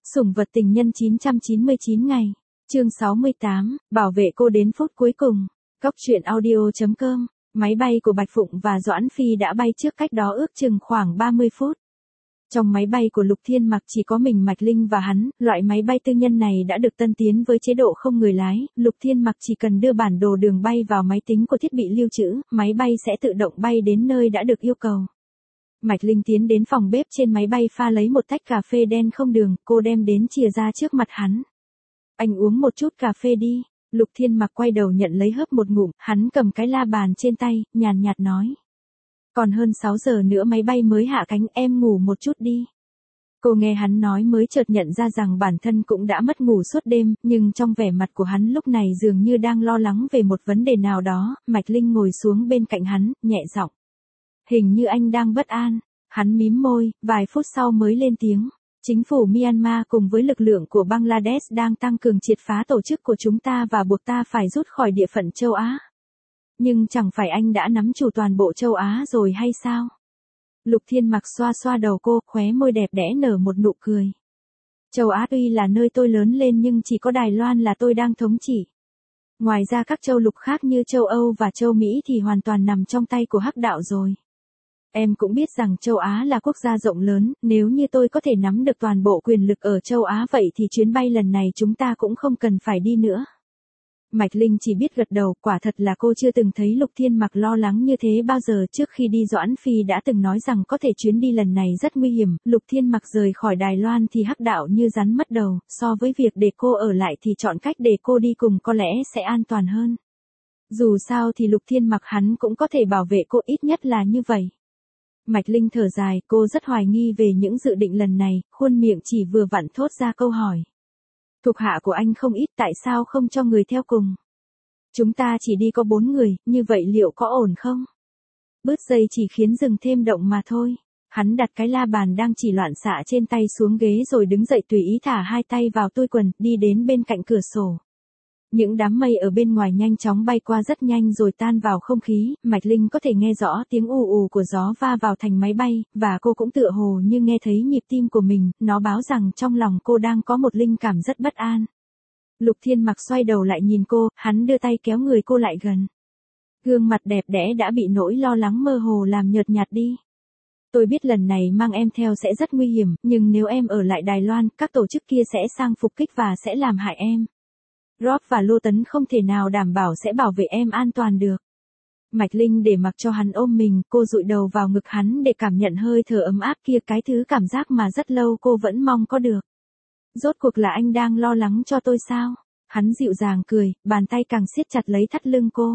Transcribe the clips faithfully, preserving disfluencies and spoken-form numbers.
Sủng vật tình nhân chín trăm chín mươi chín ngày. Chương sáu mươi tám, bảo vệ cô đến phút cuối cùng. Cóc truyện audio chấm com. Máy bay của Bạch Phụng và Doãn Phi đã bay trước cách đó ước chừng khoảng ba mươi phút. Trong máy bay của Lục Thiên Mặc chỉ có mình Mạch Linh và hắn, loại máy bay tư nhân này đã được tân tiến với chế độ không người lái, Lục Thiên Mặc chỉ cần đưa bản đồ đường bay vào máy tính của thiết bị lưu trữ, máy bay sẽ tự động bay đến nơi đã được yêu cầu. Mạch Linh tiến đến phòng bếp trên máy bay pha lấy một tách cà phê đen không đường, cô đem đến chìa ra trước mặt hắn. Anh uống một chút cà phê đi. Lục Thiên Mặc quay đầu nhận lấy hớp một ngụm, hắn cầm cái la bàn trên tay, nhàn nhạt nói. Còn hơn sáu giờ nữa máy bay mới hạ cánh, em ngủ một chút đi. Cô nghe hắn nói mới chợt nhận ra rằng bản thân cũng đã mất ngủ suốt đêm, nhưng trong vẻ mặt của hắn lúc này dường như đang lo lắng về một vấn đề nào đó. Mạch Linh ngồi xuống bên cạnh hắn, nhẹ giọng. Hình như anh đang bất an. Hắn mím môi, vài phút sau mới lên tiếng. Chính phủ Myanmar cùng với lực lượng của Bangladesh đang tăng cường triệt phá tổ chức của chúng ta và buộc ta phải rút khỏi địa phận châu Á. Nhưng chẳng phải anh đã nắm chủ toàn bộ châu Á rồi hay sao? Lục Thiên Mặc xoa xoa đầu cô, khóe môi đẹp đẽ nở một nụ cười. Châu Á tuy là nơi tôi lớn lên nhưng chỉ có Đài Loan là tôi đang thống trị. Ngoài ra các châu lục khác như châu Âu và châu Mỹ thì hoàn toàn nằm trong tay của Hắc đạo rồi. Em cũng biết rằng châu Á là quốc gia rộng lớn, nếu như tôi có thể nắm được toàn bộ quyền lực ở châu Á vậy thì chuyến bay lần này chúng ta cũng không cần phải đi nữa. Mạch Linh chỉ biết gật đầu, quả thật là cô chưa từng thấy Lục Thiên Mặc lo lắng như thế bao giờ. Trước khi đi Doãn Phi đã từng nói rằng có thể chuyến đi lần này rất nguy hiểm, Lục Thiên Mặc rời khỏi Đài Loan thì Hắc đạo như rắn mất đầu, so với việc để cô ở lại thì chọn cách để cô đi cùng có lẽ sẽ an toàn hơn. Dù sao thì Lục Thiên Mặc hắn cũng có thể bảo vệ cô, ít nhất là như vậy. Mạch Linh thở dài, cô rất hoài nghi về những dự định lần này, khuôn miệng chỉ vừa vặn thốt ra câu hỏi. Thuộc hạ của anh không ít, tại sao không cho người theo cùng? Chúng ta chỉ đi có bốn người, như vậy liệu có ổn không? Bứt dây chỉ khiến rừng thêm động mà thôi. Hắn đặt cái la bàn đang chỉ loạn xạ trên tay xuống ghế rồi đứng dậy tùy ý thả hai tay vào túi quần, đi đến bên cạnh cửa sổ. Những đám mây ở bên ngoài nhanh chóng bay qua rất nhanh rồi tan vào không khí, Mạch Linh có thể nghe rõ tiếng ù ù của gió va vào thành máy bay, và cô cũng tựa hồ như nghe thấy nhịp tim của mình, nó báo rằng trong lòng cô đang có một linh cảm rất bất an. Lục Thiên Mặc xoay đầu lại nhìn cô, hắn đưa tay kéo người cô lại gần. Gương mặt đẹp đẽ đã bị nỗi lo lắng mơ hồ làm nhợt nhạt đi. Tôi biết lần này mang em theo sẽ rất nguy hiểm, nhưng nếu em ở lại Đài Loan, các tổ chức kia sẽ sang phục kích và sẽ làm hại em. Rob và Lô Tấn không thể nào đảm bảo sẽ bảo vệ em an toàn được. Mạch Linh để mặc cho hắn ôm mình, cô dụi đầu vào ngực hắn để cảm nhận hơi thở ấm áp kia, cái thứ cảm giác mà rất lâu cô vẫn mong có được. Rốt cuộc là anh đang lo lắng cho tôi sao? Hắn dịu dàng cười, bàn tay càng siết chặt lấy thắt lưng cô.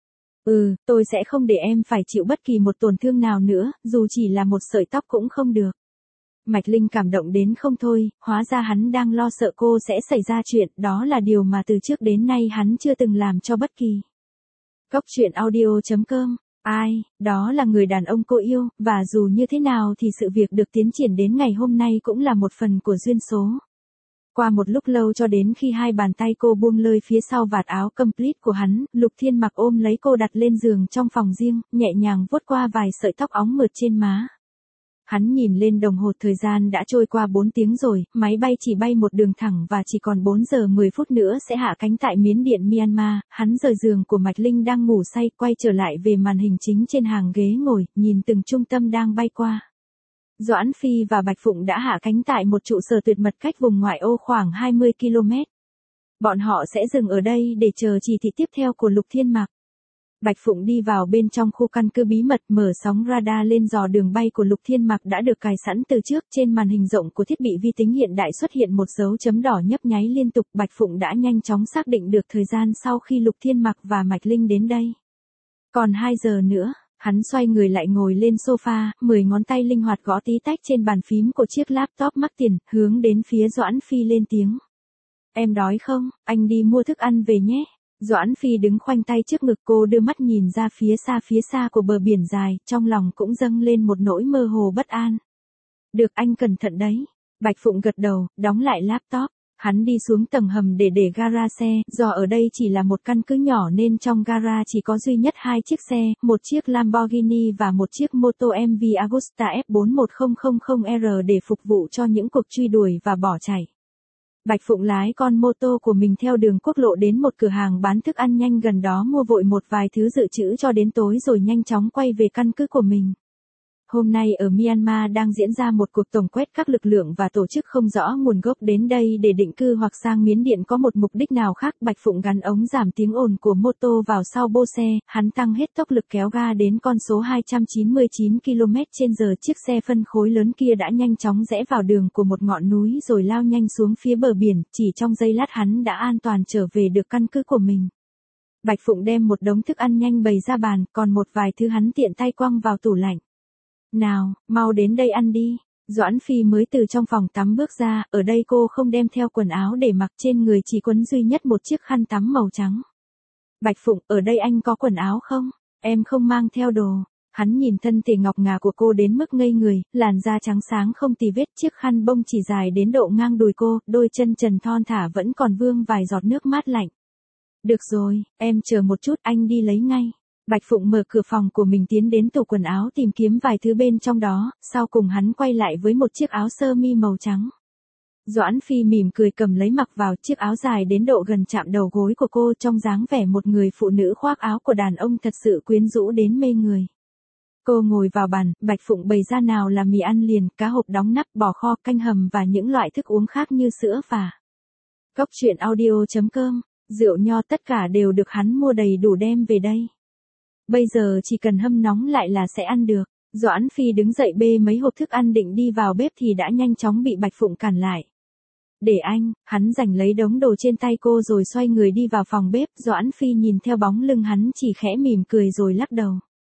Ừ, tôi sẽ không để em phải chịu bất kỳ một tổn thương nào nữa, dù chỉ là một sợi tóc cũng không được. Mạch Linh cảm động đến không thôi, hóa ra hắn đang lo sợ cô sẽ xảy ra chuyện, đó là điều mà từ trước đến nay hắn chưa từng làm cho bất kỳ. Cóc truyện audio chấm com. Ai, đó là người đàn ông cô yêu, và dù như thế nào thì sự việc được tiến triển đến ngày hôm nay cũng là một phần của duyên số. Qua một lúc lâu cho đến khi hai bàn tay cô buông lơi phía sau vạt áo complete của hắn, Lục Thiên Mặc ôm lấy cô đặt lên giường trong phòng riêng, nhẹ nhàng vuốt qua vài sợi tóc óng mượt trên má. Hắn nhìn lên đồng hồ, thời gian đã trôi qua bốn tiếng rồi, máy bay chỉ bay một đường thẳng và chỉ còn bốn giờ mười phút nữa sẽ hạ cánh tại Miến Điện Myanmar. Hắn rời giường của Mạch Linh đang ngủ say, quay trở lại về màn hình chính trên hàng ghế ngồi, nhìn từng trung tâm đang bay qua. Doãn Phi và Bạch Phụng đã hạ cánh tại một trụ sở tuyệt mật cách vùng ngoại ô khoảng hai mươi ki lô mét. Bọn họ sẽ dừng ở đây để chờ chỉ thị tiếp theo của Lục Thiên Mặc. Bạch Phụng đi vào bên trong khu căn cứ bí mật, mở sóng radar lên dò đường bay của Lục Thiên Mặc đã được cài sẵn từ trước. Trên màn hình rộng của thiết bị vi tính hiện đại xuất hiện một dấu chấm đỏ nhấp nháy liên tục. Bạch Phụng đã nhanh chóng xác định được thời gian sau khi Lục Thiên Mặc và Mạch Linh đến đây. Còn hai giờ nữa, hắn xoay người lại ngồi lên sofa, mười ngón tay linh hoạt gõ tí tách trên bàn phím của chiếc laptop mắc tiền, hướng đến phía Doãn Phi lên tiếng. Em đói không, anh đi mua thức ăn về nhé. Doãn Phi đứng khoanh tay trước ngực, cô đưa mắt nhìn ra phía xa phía xa của bờ biển dài, trong lòng cũng dâng lên một nỗi mơ hồ bất an. Được, anh cẩn thận đấy. Bạch Phụng gật đầu, đóng lại laptop. Hắn đi xuống tầng hầm để để gara xe, do ở đây chỉ là một căn cứ nhỏ nên trong gara chỉ có duy nhất hai chiếc xe, một chiếc Lamborghini và một chiếc Moto em vê Agusta F bốn một không không không R để phục vụ cho những cuộc truy đuổi và bỏ chạy. Bạch Phụng lái con mô tô của mình theo đường quốc lộ đến một cửa hàng bán thức ăn nhanh gần đó mua vội một vài thứ dự trữ cho đến tối rồi nhanh chóng quay về căn cứ của mình. Hôm nay ở Myanmar đang diễn ra một cuộc tổng quét các lực lượng và tổ chức không rõ nguồn gốc đến đây để định cư hoặc sang Miến Điện có một mục đích nào khác. Bạch Phụng gắn ống giảm tiếng ồn của mô tô vào sau bô xe, hắn tăng hết tốc lực kéo ga đến con số hai trăm chín mươi chín ki lô mét trên giờ. Chiếc xe phân khối lớn kia đã nhanh chóng rẽ vào đường của một ngọn núi rồi lao nhanh xuống phía bờ biển, chỉ trong giây lát hắn đã an toàn trở về được căn cứ của mình. Bạch Phụng đem một đống thức ăn nhanh bày ra bàn, còn một vài thứ hắn tiện tay quăng vào tủ lạnh. Nào, mau đến đây ăn đi. Doãn Phi mới từ trong phòng tắm bước ra, ở đây cô không đem theo quần áo để mặc, trên người chỉ quấn duy nhất một chiếc khăn tắm màu trắng. Bạch Phụng, ở đây anh có quần áo không? Em không mang theo đồ. Hắn nhìn thân thể ngọc ngà của cô đến mức ngây người, làn da trắng sáng không tì vết, chiếc khăn bông chỉ dài đến độ ngang đùi cô, đôi chân trần thon thả vẫn còn vương vài giọt nước mát lạnh. Được rồi, em chờ một chút, anh đi lấy ngay. Bạch Phụng mở cửa phòng của mình tiến đến tủ quần áo tìm kiếm vài thứ bên trong đó, sau cùng hắn quay lại với một chiếc áo sơ mi màu trắng. Doãn Phi mỉm cười cầm lấy mặc vào, chiếc áo dài đến độ gần chạm đầu gối của cô, trong dáng vẻ một người phụ nữ khoác áo của đàn ông thật sự quyến rũ đến mê người. Cô ngồi vào bàn, Bạch Phụng bày ra nào là mì ăn liền, cá hộp đóng nắp, bò kho, canh hầm và những loại thức uống khác như sữa và Cốc truyện audio chấm com, rượu nho tất cả đều được hắn mua đầy đủ đem về đây. Bây giờ chỉ cần hâm nóng lại là sẽ ăn được. Doãn Phi đứng dậy bê mấy hộp thức ăn định đi vào bếp thì đã nhanh chóng bị Bạch Phụng cản lại. Để anh, hắn giành lấy đống đồ trên tay cô rồi xoay người đi vào phòng bếp. Doãn Phi nhìn theo bóng lưng hắn chỉ khẽ mỉm cười rồi lắc đầu.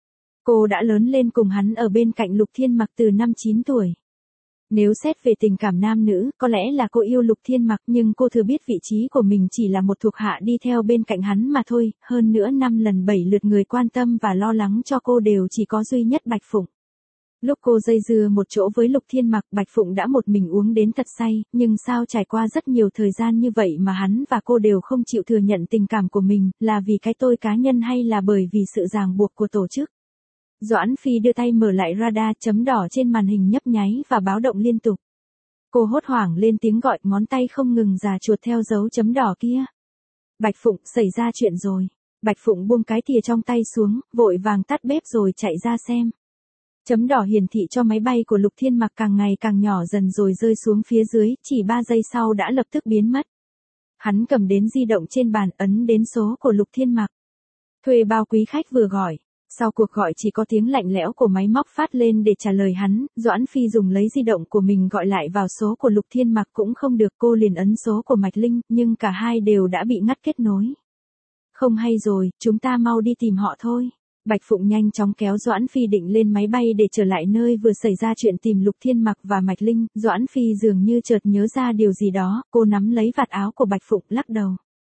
Cô đã lớn lên cùng hắn ở bên cạnh Lục Thiên Mặc từ năm chín tuổi. Nếu xét về tình cảm nam nữ, có lẽ là cô yêu Lục Thiên Mặc, nhưng cô thừa biết vị trí của mình chỉ là một thuộc hạ đi theo bên cạnh hắn mà thôi, hơn nữa năm lần bảy lượt người quan tâm và lo lắng cho cô đều chỉ có duy nhất Bạch Phụng. Lúc cô dây dưa một chỗ với Lục Thiên Mặc, Bạch Phụng đã một mình uống đến thật say, nhưng sao trải qua rất nhiều thời gian như vậy mà hắn và cô đều không chịu thừa nhận tình cảm của mình, là vì cái tôi cá nhân hay là bởi vì sự ràng buộc của tổ chức? Doãn Phi đưa tay mở lại radar, chấm đỏ trên màn hình nhấp nháy và báo động liên tục. Cô hốt hoảng lên tiếng gọi, ngón tay không ngừng già chuột theo dấu chấm đỏ kia. Bạch Phụng, xảy ra chuyện rồi. Bạch Phụng buông cái thìa trong tay xuống, vội vàng tắt bếp rồi chạy ra xem. Chấm đỏ hiển thị cho máy bay của Lục Thiên Mặc càng ngày càng nhỏ dần rồi rơi xuống phía dưới, chỉ ba giây sau đã lập tức biến mất. Hắn cầm đến di động trên bàn, ấn đến số của Lục Thiên Mặc. Thuê bao quý khách vừa gọi. Sau cuộc gọi chỉ có tiếng lạnh lẽo của máy móc phát lên để trả lời hắn. Doãn Phi dùng lấy di động của mình gọi lại vào số của Lục Thiên Mặc cũng không được, cô liền ấn số của Mạch Linh, nhưng cả hai đều đã bị ngắt kết nối. Không hay rồi, chúng ta mau đi tìm họ thôi. Bạch Phụng nhanh chóng kéo Doãn Phi định lên máy bay để trở lại nơi vừa xảy ra chuyện tìm Lục Thiên Mặc và Mạch Linh. Doãn Phi dường như chợt nhớ ra điều gì đó, cô nắm lấy vạt áo của Bạch Phụng lắc đầu.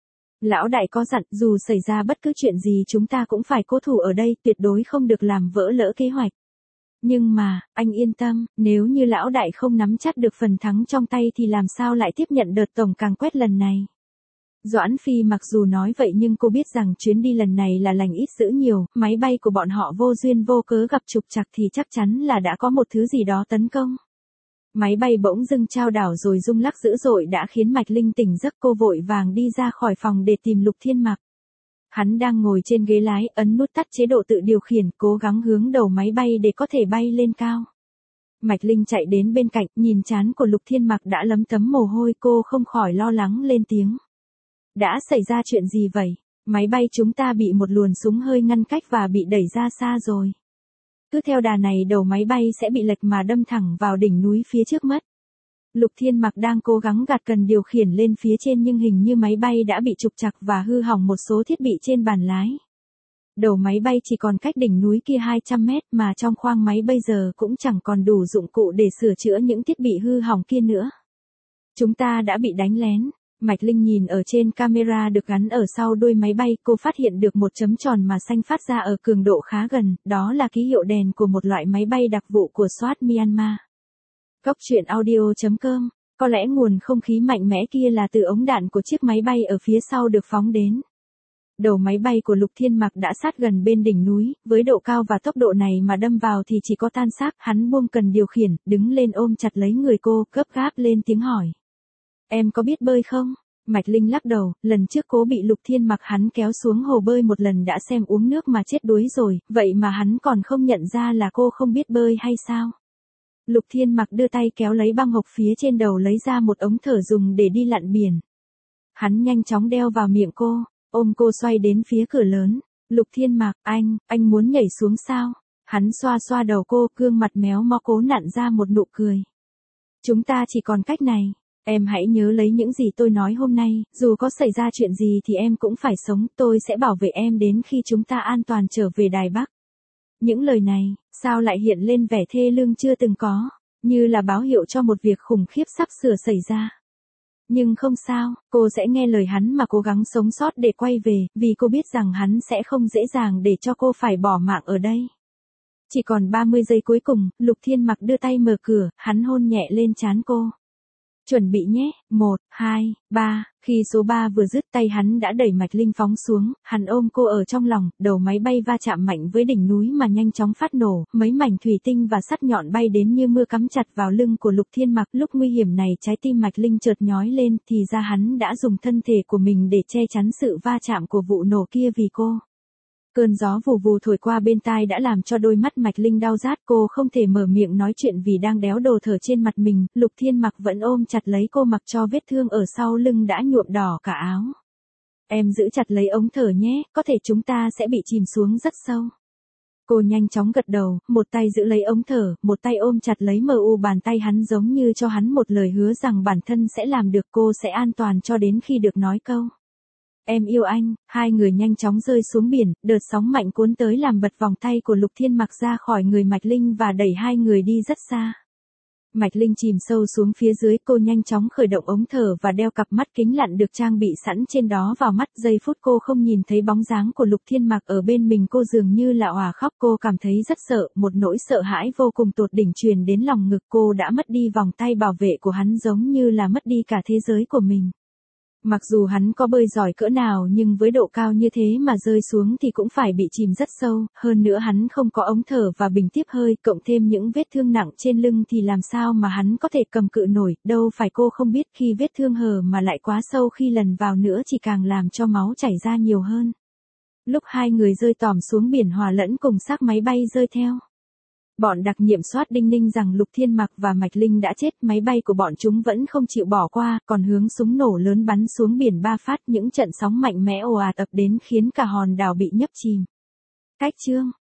Lão đại có dặn, dù xảy ra bất cứ chuyện gì chúng ta cũng phải cố thủ ở đây, tuyệt đối không được làm vỡ lỡ kế hoạch. Nhưng mà, anh yên tâm, nếu như lão đại không nắm chắc được phần thắng trong tay thì làm sao lại tiếp nhận đợt tổng càng quét lần này. Doãn Phi mặc dù nói vậy nhưng cô biết rằng chuyến đi lần này là lành ít dữ nhiều, máy bay của bọn họ vô duyên vô cớ gặp trục trặc thì chắc chắn là đã có một thứ gì đó tấn công. Máy bay bỗng dưng chao đảo rồi rung lắc dữ dội đã khiến Mạch Linh tỉnh giấc, cô vội vàng đi ra khỏi phòng để tìm Lục Thiên Mặc. Hắn đang ngồi trên ghế lái, ấn nút tắt chế độ tự điều khiển, cố gắng hướng đầu máy bay để có thể bay lên cao. Mạch Linh chạy đến bên cạnh, nhìn trán của Lục Thiên Mặc đã lấm tấm mồ hôi, cô không khỏi lo lắng lên tiếng. Đã xảy ra chuyện gì vậy? Máy bay chúng ta bị một luồn súng hơi ngăn cách và bị đẩy ra xa rồi. Cứ theo đà này đầu máy bay sẽ bị lệch mà đâm thẳng vào đỉnh núi phía trước mất. Lục Thiên Mặc đang cố gắng gạt cần điều khiển lên phía trên nhưng hình như máy bay đã bị trục trặc và hư hỏng một số thiết bị trên bàn lái. Đầu máy bay chỉ còn cách đỉnh núi kia hai trăm mét mà trong khoang máy bây giờ cũng chẳng còn đủ dụng cụ để sửa chữa những thiết bị hư hỏng kia nữa. Chúng ta đã bị đánh lén. Mạch Linh nhìn ở trên camera được gắn ở sau đuôi máy bay, cô phát hiện được một chấm tròn mà xanh phát ra ở cường độ khá gần, đó là ký hiệu đèn của một loại máy bay đặc vụ của SWAT Myanmar. Cốc truyện audio chấm com, có lẽ nguồn không khí mạnh mẽ kia là từ ống đạn của chiếc máy bay ở phía sau được phóng đến. Đầu máy bay của Lục Thiên Mặc đã sát gần bên đỉnh núi, với độ cao và tốc độ này mà đâm vào thì chỉ có tan xác. Hắn buông cần điều khiển, đứng lên ôm chặt lấy người cô, gấp gáp lên tiếng hỏi. Em có biết bơi không? Mạch Linh lắc đầu, lần trước cô bị Lục Thiên Mặc hắn kéo xuống hồ bơi một lần đã xem uống nước mà chết đuối rồi, vậy mà hắn còn không nhận ra là cô không biết bơi hay sao? Lục Thiên Mặc đưa tay kéo lấy băng hộc phía trên đầu lấy ra một ống thở dùng để đi lặn biển. Hắn nhanh chóng đeo vào miệng cô, ôm cô xoay đến phía cửa lớn. Lục Thiên Mặc, anh, anh muốn nhảy xuống sao? Hắn xoa xoa đầu cô, gương mặt méo mó cố nặn ra một nụ cười. Chúng ta chỉ còn cách này. Em hãy nhớ lấy những gì tôi nói hôm nay, dù có xảy ra chuyện gì thì em cũng phải sống, tôi sẽ bảo vệ em đến khi chúng ta an toàn trở về Đài Bắc. Những lời này, sao lại hiện lên vẻ thê lương chưa từng có, như là báo hiệu cho một việc khủng khiếp sắp sửa xảy ra. Nhưng không sao, cô sẽ nghe lời hắn mà cố gắng sống sót để quay về, vì cô biết rằng hắn sẽ không dễ dàng để cho cô phải bỏ mạng ở đây. Chỉ còn ba mươi giây cuối cùng, Lục Thiên Mặc đưa tay mở cửa, hắn hôn nhẹ lên trán cô. Chuẩn bị nhé, một, hai, ba, khi số ba vừa dứt tay hắn đã đẩy Mạch Linh phóng xuống, hắn ôm cô ở trong lòng, đầu máy bay va chạm mạnh với đỉnh núi mà nhanh chóng phát nổ, mấy mảnh thủy tinh và sắt nhọn bay đến như mưa cắm chặt vào lưng của Lục Thiên Mặc. Lúc nguy hiểm này trái tim Mạch Linh chợt nhói lên, thì ra hắn đã dùng thân thể của mình để che chắn sự va chạm của vụ nổ kia vì cô. Cơn gió vù vù thổi qua bên tai đã làm cho đôi mắt Mạch Linh đau rát, cô không thể mở miệng nói chuyện vì đang đéo đồ thở trên mặt mình. Lục Thiên Mặc vẫn ôm chặt lấy cô mặc cho vết thương ở sau lưng đã nhuộm đỏ cả áo. Em giữ chặt lấy ống thở nhé, có thể chúng ta sẽ bị chìm xuống rất sâu. Cô nhanh chóng gật đầu, một tay giữ lấy ống thở, một tay ôm chặt lấy mờ u bàn tay hắn giống như cho hắn một lời hứa rằng bản thân sẽ làm được, cô sẽ an toàn cho đến khi được nói câu. Em yêu anh. Hai người nhanh chóng rơi xuống biển, đợt sóng mạnh cuốn tới làm bật vòng tay của Lục Thiên Mặc ra khỏi người Mạch Linh và đẩy hai người đi rất xa. Mạch Linh chìm sâu xuống phía dưới, cô nhanh chóng khởi động ống thở và đeo cặp mắt kính lặn được trang bị sẵn trên đó vào mắt. Giây phút cô không nhìn thấy bóng dáng của Lục Thiên Mặc ở bên mình, cô dường như là òa khóc. Cô cảm thấy rất sợ, một nỗi sợ hãi vô cùng tột đỉnh truyền đến lòng ngực. Cô đã mất đi vòng tay bảo vệ của hắn, giống như là mất đi cả thế giới của mình. Mặc dù hắn có bơi giỏi cỡ nào nhưng với độ cao như thế mà rơi xuống thì cũng phải bị chìm rất sâu, hơn nữa hắn không có ống thở và bình tiếp hơi, cộng thêm những vết thương nặng trên lưng thì làm sao mà hắn có thể cầm cự nổi, đâu phải cô không biết khi vết thương hở mà lại quá sâu, khi lần vào nữa chỉ càng làm cho máu chảy ra nhiều hơn. Lúc hai người rơi tòm xuống biển hòa lẫn cùng xác máy bay rơi theo. Bọn đặc nhiệm soát đinh ninh rằng Lục Thiên Mặc và Mạch Linh đã chết, máy bay của bọn chúng vẫn không chịu bỏ qua, còn hướng súng nổ lớn bắn xuống biển ba phát, những trận sóng mạnh mẽ ồ ạt ập đến khiến cả hòn đảo bị nhấp chìm. Cách chương